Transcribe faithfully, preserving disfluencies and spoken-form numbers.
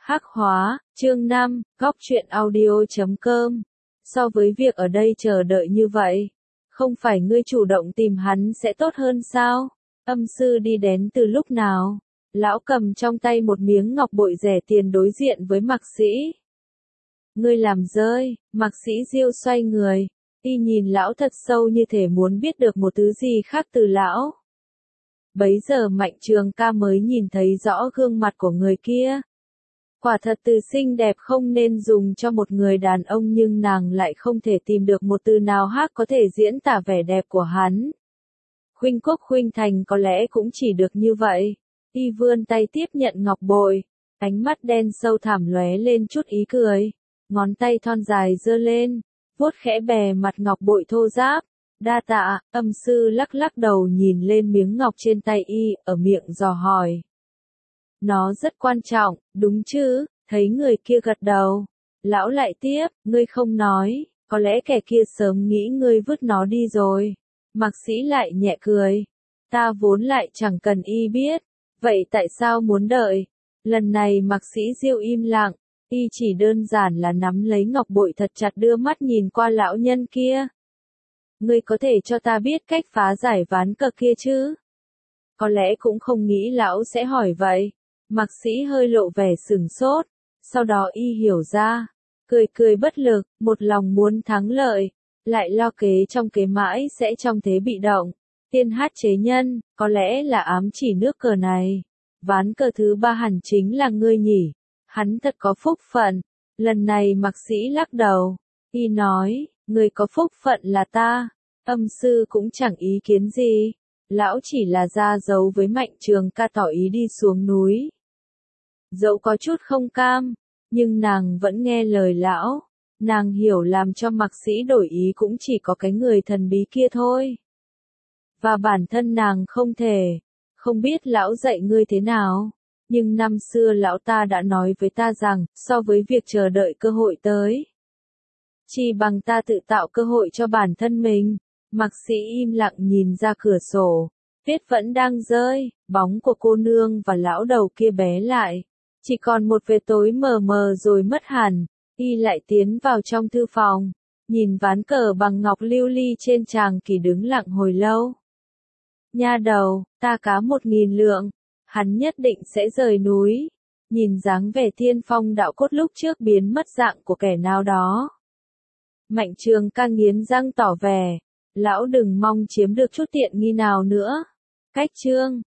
Hắc hóa, chương năm, góc truyện audio chấm com. So với việc ở đây chờ đợi như vậy, không phải ngươi chủ động tìm hắn sẽ tốt hơn sao? Âm sư đi đến từ lúc nào? Lão cầm trong tay một miếng ngọc bội rẻ tiền đối diện với Mạc Sĩ. Ngươi làm rơi, Mạc Sĩ Diêu xoay người, y nhìn lão thật sâu như thể muốn biết được một thứ gì khác từ lão. Bấy giờ Mạnh Trường Ca mới nhìn thấy rõ gương mặt của người kia. Quả thật từ xinh đẹp không nên dùng cho một người đàn ông, nhưng nàng lại không thể tìm được một từ nào khác có thể diễn tả vẻ đẹp của hắn. Khuynh Quốc Khuynh Thành có lẽ cũng chỉ được như vậy. Y vươn tay tiếp nhận ngọc bội, ánh mắt đen sâu thẳm lóe lên chút ý cười, ngón tay thon dài giơ lên, vuốt khẽ bề mặt ngọc bội thô ráp. Đa tạ, âm sư lắc lắc đầu nhìn lên miếng ngọc trên tay y, ở miệng dò hỏi. Nó rất quan trọng, đúng chứ? Thấy người kia gật đầu. Lão lại tiếp, ngươi không nói, có lẽ kẻ kia sớm nghĩ ngươi vứt nó đi rồi. Mạc Sĩ lại nhẹ cười. Ta vốn lại chẳng cần y biết, vậy tại sao muốn đợi? Lần này Mạc Sĩ Diêu im lặng, y chỉ đơn giản là nắm lấy ngọc bội thật chặt, đưa mắt nhìn qua lão nhân kia. Ngươi có thể cho ta biết cách phá giải ván cờ kia chứ? Có lẽ cũng không nghĩ lão sẽ hỏi vậy. Mạc Sĩ hơi lộ vẻ sửng sốt, sau đó y hiểu ra, cười cười bất lực, một lòng muốn thắng lợi, lại lo kế trong kế mãi sẽ trong thế bị động. Tiên hát chế nhân, có lẽ là ám chỉ nước cờ này. Ván cờ thứ ba hẳn chính là ngươi nhỉ, hắn thật có phúc phận. Lần này Mạc Sĩ lắc đầu, y nói, người có phúc phận là ta. Âm sư cũng chẳng ý kiến gì, lão chỉ là ra dấu với Mạnh Trường Ca tỏ ý đi xuống núi. Dẫu có chút không cam, nhưng nàng vẫn nghe lời lão. Nàng hiểu làm cho Mạc Sĩ đổi ý cũng chỉ có cái người thần bí kia thôi. Và bản thân nàng không thể. Không biết lão dạy ngươi thế nào, nhưng năm xưa lão ta đã nói với ta rằng, so với việc chờ đợi cơ hội tới, chỉ bằng ta tự tạo cơ hội cho bản thân mình. Mạc Sĩ im lặng nhìn ra cửa sổ. Tuyết vẫn đang rơi, bóng của cô nương và lão đầu kia bé lại. Chỉ còn một vệt tối mờ mờ rồi mất hẳn. Y lại tiến vào trong thư phòng, nhìn ván cờ bằng ngọc lưu ly trên tràng kỳ đứng lặng hồi lâu. Nha đầu, ta cá một nghìn lượng, hắn nhất định sẽ rời núi. Nhìn dáng vẻ tiên phong đạo cốt lúc trước biến mất dạng của kẻ nào đó. Mạnh Trường Ca nghiến răng tỏ vẻ, lão đừng mong chiếm được chút tiện nghi nào nữa. Cách chương